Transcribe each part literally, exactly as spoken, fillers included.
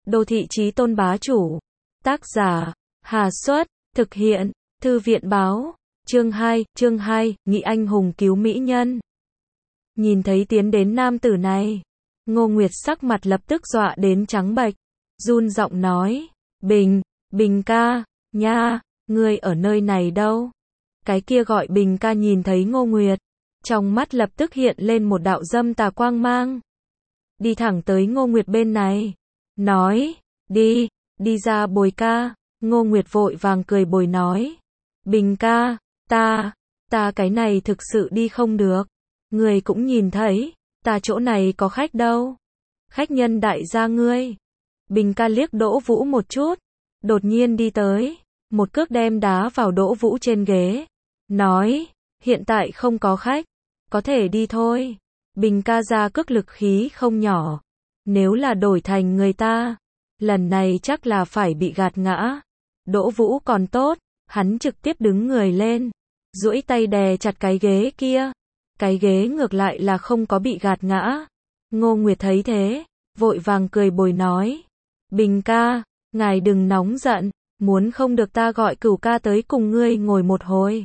Đô thị chí tôn bá chủ. Tác giả, Hà Xuất, thực hiện, Thư viện báo. Chương hai, chương hai, Nghị anh hùng cứu mỹ nhân. Nhìn thấy tiến đến nam tử này, Ngô Nguyệt sắc mặt lập tức dọa đến trắng bệch, run giọng nói, Bình, Bình ca, nha, ngươi ở nơi này đâu? Cái kia gọi Bình ca nhìn thấy Ngô Nguyệt, trong mắt lập tức hiện lên một đạo dâm tà quang mang. Đi thẳng tới Ngô Nguyệt bên này, nói, đi, đi ra bồi ca. Ngô Nguyệt vội vàng cười bồi nói, Bình ca, ta, ta cái này thực sự đi không được. Người cũng nhìn thấy, ta chỗ này có khách đâu. Khách nhân đại gia ngươi. Bình ca liếc Đỗ Vũ một chút, đột nhiên đi tới, một cước đem đá vào Đỗ Vũ trên ghế, nói, hiện tại không có khách, có thể đi thôi. Bình ca ra cước lực khí không nhỏ, nếu là đổi thành người ta, lần này chắc là phải bị gạt ngã. Đỗ Vũ còn tốt, hắn trực tiếp đứng người lên, duỗi tay đè chặt cái ghế kia, cái ghế ngược lại là không có bị gạt ngã. Ngô Nguyệt thấy thế, vội vàng cười bồi nói, Bình ca, ngài đừng nóng giận, muốn không được ta gọi Cửu ca tới cùng ngươi ngồi một hồi.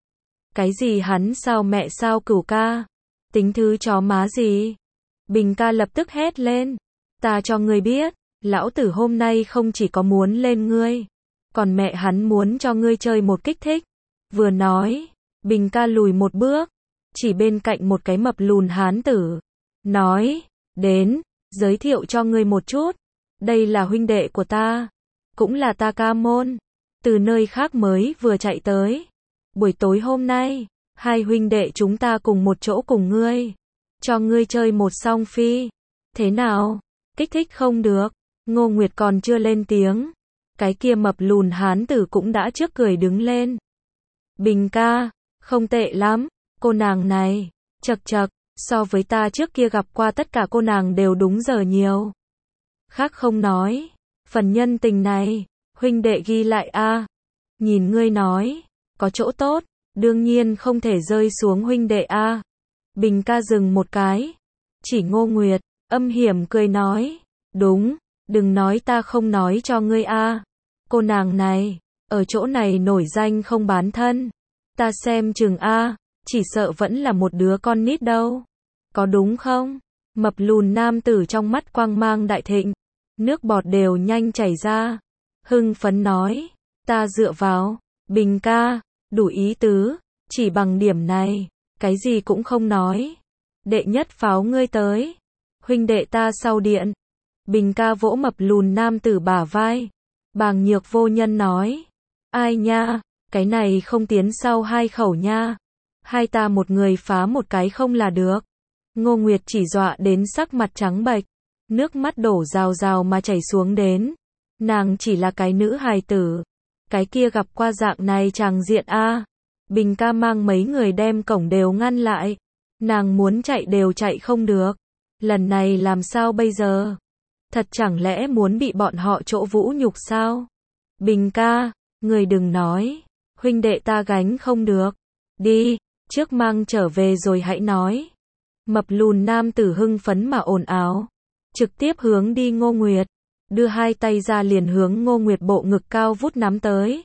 Cái gì hắn sao mẹ sao Cửu ca, tính thứ chó má gì? Bình ca lập tức hét lên, ta cho ngươi biết, lão tử hôm nay không chỉ có muốn lên ngươi, còn mẹ hắn muốn cho ngươi chơi một kích thích. Vừa nói, Bình ca lùi một bước, chỉ bên cạnh một cái mập lùn hán tử, nói, đến, giới thiệu cho ngươi một chút, đây là huynh đệ của ta, cũng là ta ca môn, từ nơi khác mới vừa chạy tới. Buổi tối hôm nay, hai huynh đệ chúng ta cùng một chỗ cùng ngươi, cho ngươi chơi một song phi. Thế nào? Kích thích không được? Ngô Nguyệt còn chưa lên tiếng, cái kia mập lùn hán tử cũng đã trước cười đứng lên. Bình ca, không tệ lắm, cô nàng này, chậc chậc, so với ta trước kia gặp qua tất cả cô nàng đều đúng giờ nhiều. Khác không nói, phần nhân tình này, huynh đệ ghi lại a. Nhìn ngươi nói, có chỗ tốt, đương nhiên không thể rơi xuống huynh đệ a. Bình ca dừng một cái, chỉ Ngô Nguyệt, âm hiểm cười nói, đúng, đừng nói ta không nói cho ngươi a. Cô nàng này, ở chỗ này nổi danh không bán thân, ta xem chừng a, chỉ sợ vẫn là một đứa con nít đâu. Có đúng không? Mập lùn nam tử trong mắt quang mang đại thịnh, nước bọt đều nhanh chảy ra, hưng phấn nói, ta dựa vào, Bình ca, đủ ý tứ, chỉ bằng điểm này, cái gì cũng không nói. Đệ nhất pháo ngươi tới, huynh đệ ta sau điện. Bình ca vỗ mập lùn nam tử bả vai, bàng nhược vô nhân nói, ai nha, cái này không tiến sau hai khẩu nha, hai ta một người phá một cái không là được. Ngô Nguyệt chỉ dọa đến sắc mặt trắng bệch, nước mắt đổ rào rào mà chảy xuống đến. Nàng chỉ là cái nữ hài tử, cái kia gặp qua dạng này tràng diện a. Bình ca mang mấy người đem cổng đều ngăn lại, nàng muốn chạy đều chạy không được. Lần này làm sao bây giờ? Thật chẳng lẽ muốn bị bọn họ chỗ vũ nhục sao? Bình ca, người đừng nói, huynh đệ ta gánh không được. Đi, trước mang trở về rồi hãy nói. Mập lùn nam tử hưng phấn mà ồn ào, trực tiếp hướng đi Ngô Nguyệt, đưa hai tay ra liền hướng Ngô Nguyệt bộ ngực cao vút nắm tới.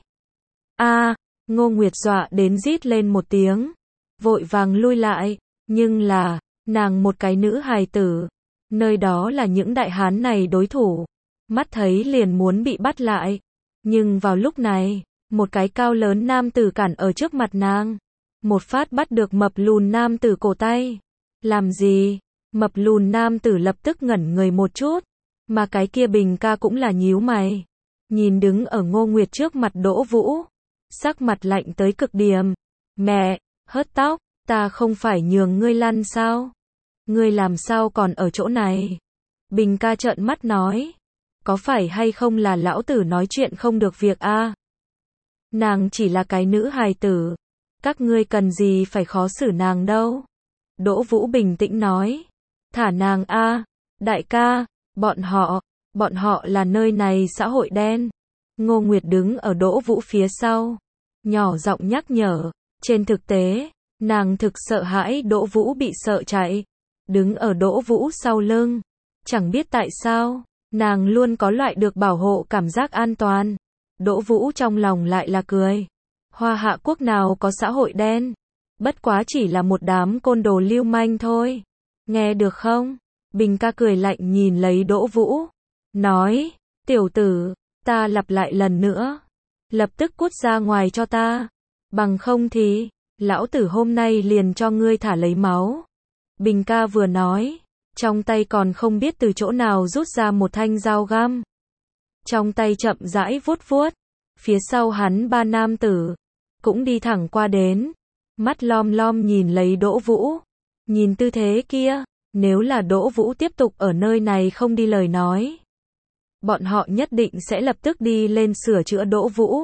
A, Ngô Nguyệt dọa đến rít lên một tiếng, vội vàng lui lại, nhưng là, nàng một cái nữ hài tử, nơi đó là những đại hán này đối thủ, mắt thấy liền muốn bị bắt lại, nhưng vào lúc này, một cái cao lớn nam tử cản ở trước mặt nàng, một phát bắt được mập lùn nam tử cổ tay. Làm gì? Mập lùn nam tử lập tức ngẩn người một chút, mà cái kia Bình ca cũng là nhíu mày, nhìn đứng ở Ngô Nguyệt trước mặt Đỗ Vũ, sắc mặt lạnh tới cực điểm. Mẹ, hớt tóc, ta không phải nhường ngươi lăn sao? Ngươi làm sao còn ở chỗ này? Bình ca trợn mắt nói, có phải hay không là lão tử nói chuyện không được việc a? Nàng chỉ là cái nữ hài tử, các ngươi cần gì phải khó xử nàng đâu. Đỗ Vũ bình tĩnh nói, thả nàng a, đại ca, bọn họ, bọn họ là nơi này xã hội đen. Ngô Nguyệt đứng ở Đỗ Vũ phía sau, nhỏ giọng nhắc nhở, trên thực tế, nàng thực sợ hãi Đỗ Vũ bị sợ chạy, đứng ở Đỗ Vũ sau lưng, chẳng biết tại sao, Nàng luôn có loại được bảo hộ cảm giác an toàn. Đỗ Vũ trong lòng lại là cười. Hoa Hạ quốc nào có xã hội đen. Bất quá chỉ là một đám côn đồ lưu manh thôi. Nghe được không? Bình ca cười lạnh nhìn lấy Đỗ Vũ. Nói, tiểu tử, ta lặp lại lần nữa. Lập tức cút ra ngoài cho ta. Bằng không thì, lão tử hôm nay liền cho ngươi thả lấy máu. Bình ca vừa nói, trong tay còn không biết từ chỗ nào rút ra một thanh dao găm. Trong tay chậm rãi vuốt vuốt. Phía sau hắn ba nam tử, cũng đi thẳng qua đến. Mắt lom lom nhìn lấy Đỗ Vũ. Nhìn tư thế kia, nếu là Đỗ Vũ tiếp tục ở nơi này không đi lời nói, bọn họ nhất định sẽ lập tức đi lên sửa chữa Đỗ Vũ.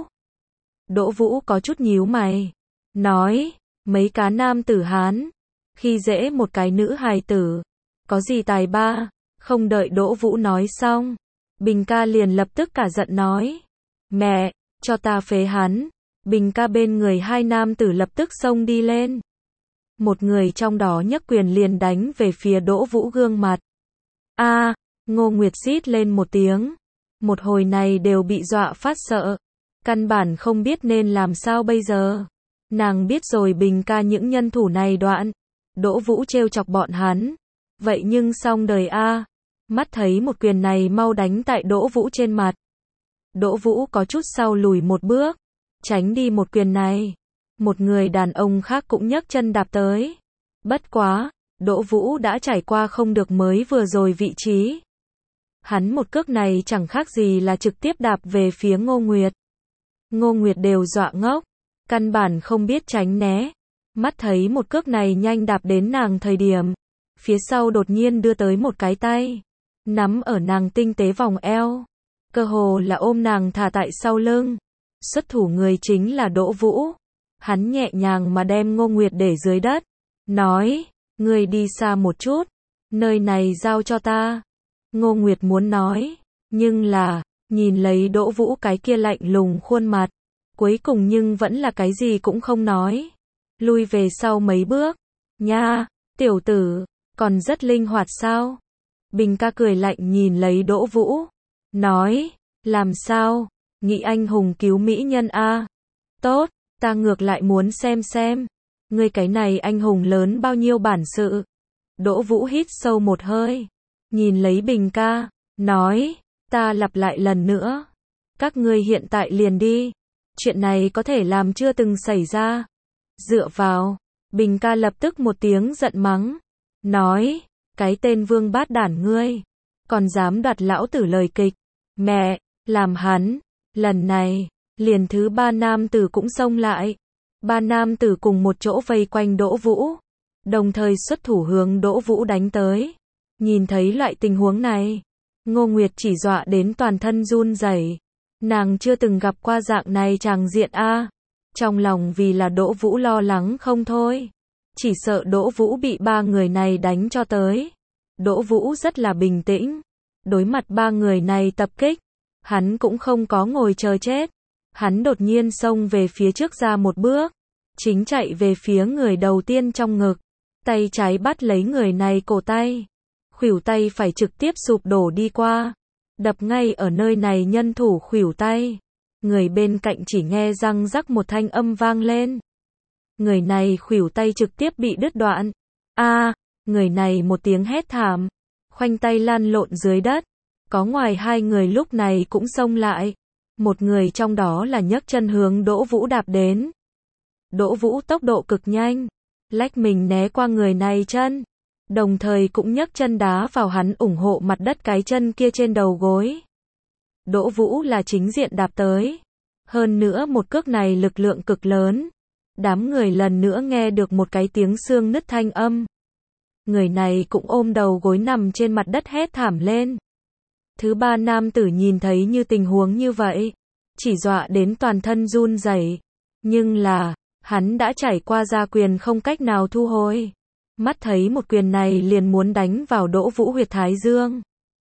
Đỗ Vũ có chút nhíu mày. Nói, mấy cá nam tử Hán, khi dễ một cái nữ hài tử, có gì tài ba. Không đợi Đỗ Vũ nói xong, Bình ca liền lập tức cả giận nói. Mẹ, cho ta phế hắn. Bình ca bên người hai nam tử lập tức xông đi lên. Một người trong đó nhấc quyền liền đánh về phía Đỗ Vũ gương mặt. A, Ngô Nguyệt rít lên một tiếng. Một hồi này đều bị dọa phát sợ. Căn bản không biết nên làm sao bây giờ. Nàng biết rồi Bình ca những nhân thủ này đoạn. Đỗ Vũ trêu chọc bọn hắn. Vậy nhưng xong đời a. Mắt thấy một quyền này mau đánh tại Đỗ Vũ trên mặt. Đỗ Vũ có chút sau lùi một bước. Tránh đi một quyền này. Một người đàn ông khác cũng nhấc chân đạp tới. Bất quá, Đỗ Vũ đã trải qua không được mới vừa rồi vị trí. Hắn một cước này chẳng khác gì là trực tiếp đạp về phía Ngô Nguyệt. Ngô Nguyệt đều dọa ngốc. Căn bản không biết tránh né. Mắt thấy một cước này nhanh đạp đến nàng thời điểm. Phía sau đột nhiên đưa tới một cái tay. Nắm ở nàng tinh tế vòng eo. Cơ hồ là ôm nàng thả tại sau lưng. Xuất thủ người chính là Đỗ Vũ. Hắn nhẹ nhàng mà đem Ngô Nguyệt để dưới đất. Nói, ngươi đi xa một chút. Nơi này giao cho ta. Ngô Nguyệt muốn nói. Nhưng là, nhìn lấy Đỗ Vũ cái kia lạnh lùng khuôn mặt. Cuối cùng nhưng vẫn là cái gì cũng không nói. Lui về sau mấy bước. Nha, tiểu tử, còn rất linh hoạt sao? Bình ca cười lạnh nhìn lấy Đỗ Vũ. Nói, làm sao? Nghĩ anh hùng cứu mỹ nhân a? Tốt, ta ngược lại muốn xem xem. Ngươi cái này anh hùng lớn bao nhiêu bản sự. Đỗ Vũ hít sâu một hơi. Nhìn lấy Bình ca. Nói, ta lặp lại lần nữa. Các ngươi hiện tại liền đi. Chuyện này có thể làm chưa từng xảy ra. Dựa vào. Bình ca lập tức một tiếng giận mắng. Nói, cái tên vương bát đản ngươi. Còn dám đoạt lão tử lời kịch. Mẹ, làm hắn. Lần này, liền thứ ba nam tử cũng xông lại. Ba nam tử cùng một chỗ vây quanh Đỗ Vũ. Đồng thời xuất thủ hướng Đỗ Vũ đánh tới. Nhìn thấy loại tình huống này, Ngô Nguyệt chỉ dọa đến toàn thân run rẩy. Nàng chưa từng gặp qua dạng này tràng diện a. Trong lòng vì là Đỗ Vũ lo lắng không thôi. Chỉ sợ Đỗ Vũ bị ba người này đánh cho tới. Đỗ Vũ rất là bình tĩnh. Đối mặt ba người này tập kích, hắn cũng không có ngồi chờ chết. Hắn đột nhiên xông về phía trước ra một bước. Chính chạy về phía người đầu tiên trong ngực. Tay trái bắt lấy người này cổ tay. Khuỷu tay phải trực tiếp sụp đổ đi qua. Đập ngay ở nơi này nhân thủ khuỷu tay. Người bên cạnh chỉ nghe răng rắc một thanh âm vang lên. Người này khuỷu tay trực tiếp bị đứt đoạn. A, người này một tiếng hét thảm. Khoanh tay lăn lộn dưới đất. Có ngoài hai người lúc này cũng xông lại. Một người trong đó là nhấc chân hướng Đỗ Vũ đạp đến. Đỗ Vũ tốc độ cực nhanh. Lách mình né qua người này chân. Đồng thời cũng nhấc chân đá vào hắn ủng hộ mặt đất cái chân kia trên đầu gối. Đỗ Vũ là chính diện đạp tới. Hơn nữa một cước này lực lượng cực lớn. Đám người lần nữa nghe được một cái tiếng xương nứt thanh âm. Người này cũng ôm đầu gối nằm trên mặt đất hét thảm lên. Thứ ba nam tử nhìn thấy như tình huống như vậy. Chỉ dọa đến toàn thân run rẩy. Nhưng là, hắn đã trải qua gia quyền không cách nào thu hồi. Mắt thấy một quyền này liền muốn đánh vào Đỗ Vũ huyệt thái dương.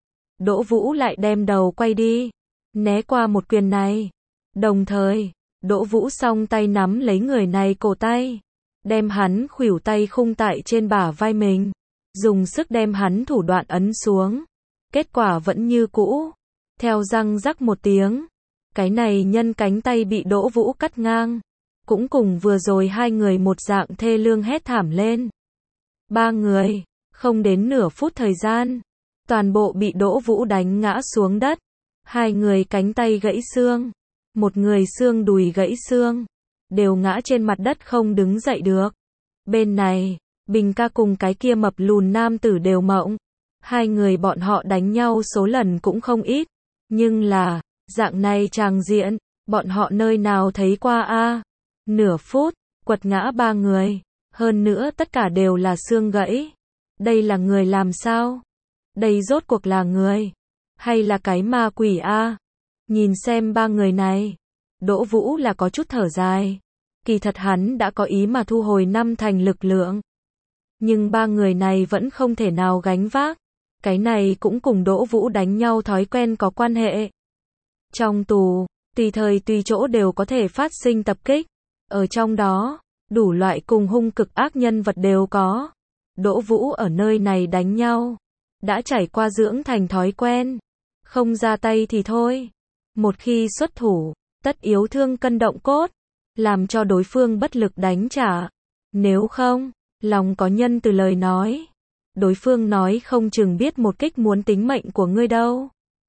Đỗ Vũ lại đem đầu quay đi. Né qua một quyền này. Đồng thời, Đỗ Vũ song tay nắm lấy người này cổ tay. Đem hắn khuỷu tay khung tại trên bả vai mình. Dùng sức đem hắn thủ đoạn ấn xuống. Kết quả vẫn như cũ. Theo răng rắc một tiếng, cái này nhân cánh tay bị Đỗ Vũ cắt ngang. Cũng cùng vừa rồi hai người một dạng thê lương hét thảm lên. Ba người, không đến nửa phút thời gian, toàn bộ bị Đỗ Vũ đánh ngã xuống đất. Hai người cánh tay gãy xương, một người xương đùi gãy xương, đều ngã trên mặt đất không đứng dậy được. Bên này, Bình ca cùng cái kia mập lùn nam tử đều mộng. Hai người bọn họ đánh nhau số lần cũng không ít, nhưng là, dạng này tràng diện, bọn họ nơi nào thấy qua a? Nửa phút, quật ngã ba người, hơn nữa tất cả đều là xương gãy. Đây là người làm sao? Đây rốt cuộc là người, hay là cái ma quỷ a? Nhìn xem ba người này, Đỗ Vũ là có chút thở dài. Kỳ thật hắn đã có ý mà thu hồi năm thành lực lượng. Nhưng ba người này vẫn không thể nào gánh vác. Cái này cũng cùng Đỗ Vũ đánh nhau thói quen có quan hệ. Trong tù, tùy thời tùy chỗ đều có thể phát sinh tập kích. Ở trong đó, đủ loại cùng hung cực ác nhân vật đều có. Đỗ Vũ ở nơi này đánh nhau, đã trải qua dưỡng thành thói quen. Không ra tay thì thôi. Một khi xuất thủ, tất yếu thương cân động cốt, làm cho đối phương bất lực đánh trả. Nếu không, lòng có nhân từ lời nói, đối phương nói không chừng biết một kích muốn tính mệnh của ngươi đâu.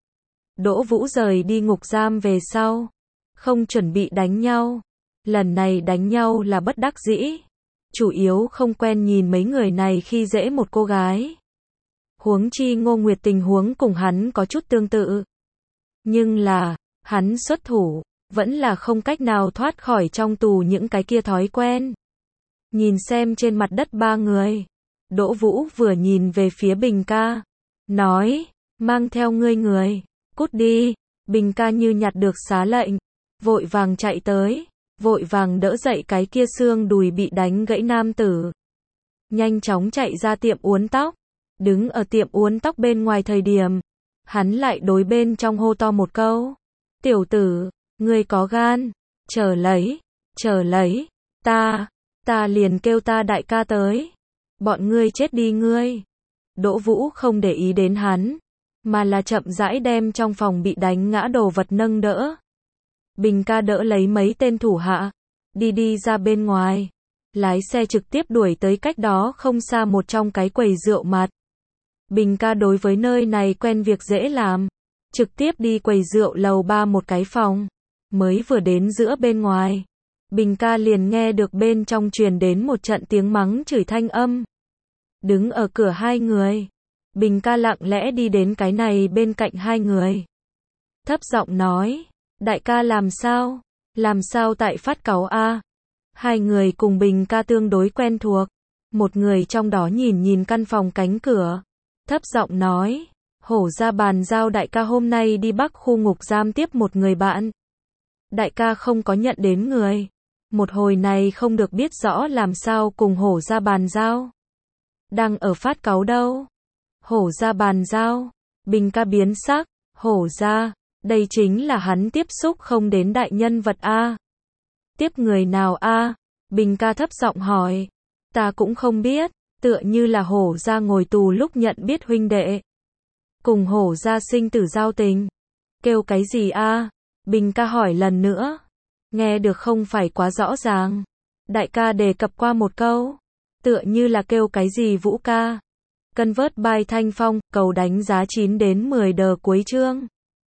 Đỗ Vũ rời đi ngục giam về sau, không chuẩn bị đánh nhau. Lần này đánh nhau là bất đắc dĩ. Chủ yếu không quen nhìn mấy người này khi dễ một cô gái. Huống chi Ngô Nguyệt tình huống cùng hắn có chút tương tự. Nhưng là, hắn xuất thủ, vẫn là không cách nào thoát khỏi trong tù những cái kia thói quen. Nhìn xem trên mặt đất ba người, Đỗ Vũ vừa nhìn về phía Bình ca, nói, mang theo ngươi người, cút đi. Bình ca như nhặt được xá lệnh, vội vàng chạy tới, vội vàng đỡ dậy cái kia xương đùi bị đánh gãy nam tử. Nhanh chóng chạy ra tiệm uốn tóc, đứng ở tiệm uốn tóc bên ngoài thời điểm, hắn lại đối bên trong hô to một câu, tiểu tử, ngươi có gan, chờ lấy, chờ lấy, ta, ta liền kêu ta đại ca tới, bọn ngươi chết đi ngươi. Đỗ Vũ không để ý đến hắn, mà là chậm rãi đem trong phòng bị đánh ngã đồ vật nâng đỡ. Bình ca đỡ lấy mấy tên thủ hạ, đi đi ra bên ngoài, lái xe trực tiếp đuổi tới cách đó không xa một trong cái quầy rượu mặt. Bình ca đối với nơi này quen việc dễ làm, trực tiếp đi quầy rượu lầu ba một cái phòng, mới vừa đến giữa bên ngoài. Bình ca liền nghe được bên trong truyền đến một trận tiếng mắng chửi thanh âm. Đứng ở cửa hai người, Bình ca lặng lẽ đi đến cái này bên cạnh hai người. Thấp giọng nói, đại ca làm sao? Làm sao tại phát cáu a? Hai người cùng Bình ca tương đối quen thuộc. Một người trong đó nhìn nhìn căn phòng cánh cửa. Thấp giọng nói, hổ ra bàn giao đại ca hôm nay đi Bắc khu ngục giam tiếp một người bạn. Đại ca không có nhận đến người. Một hồi này không được biết rõ làm sao cùng hổ ra bàn giao. Đang ở phát cáu đâu? Hổ ra bàn giao. Bình ca biến sắc, hổ ra, đây chính là hắn tiếp xúc không đến đại nhân vật a. Tiếp người nào a? Bình ca thấp giọng hỏi. Ta cũng không biết, tựa như là hổ ra ngồi tù lúc nhận biết huynh đệ. Cùng hổ ra sinh tử giao tình. Kêu cái gì a? Bình ca hỏi lần nữa. Nghe được không phải quá rõ ràng. Đại ca đề cập qua một câu. Tựa như là kêu cái gì Vũ ca. Convert by Thanh Phong, cầu đánh giá chín đến mười đờ cuối chương.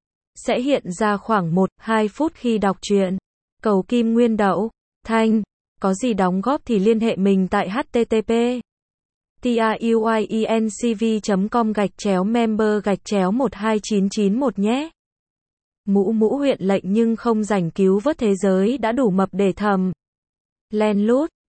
Sẽ hiện ra khoảng một đến hai phút khi đọc truyện. Cầu kim nguyên đậu, Thanh. Có gì đóng góp thì liên hệ mình tại http truyencv chấm com gạch chéo member gạch chéo một hai chín chín một nhé. Mũ mũ huyện lệnh nhưng không rảnh cứu vớt thế giới đã đủ mập để thầm. Len lút.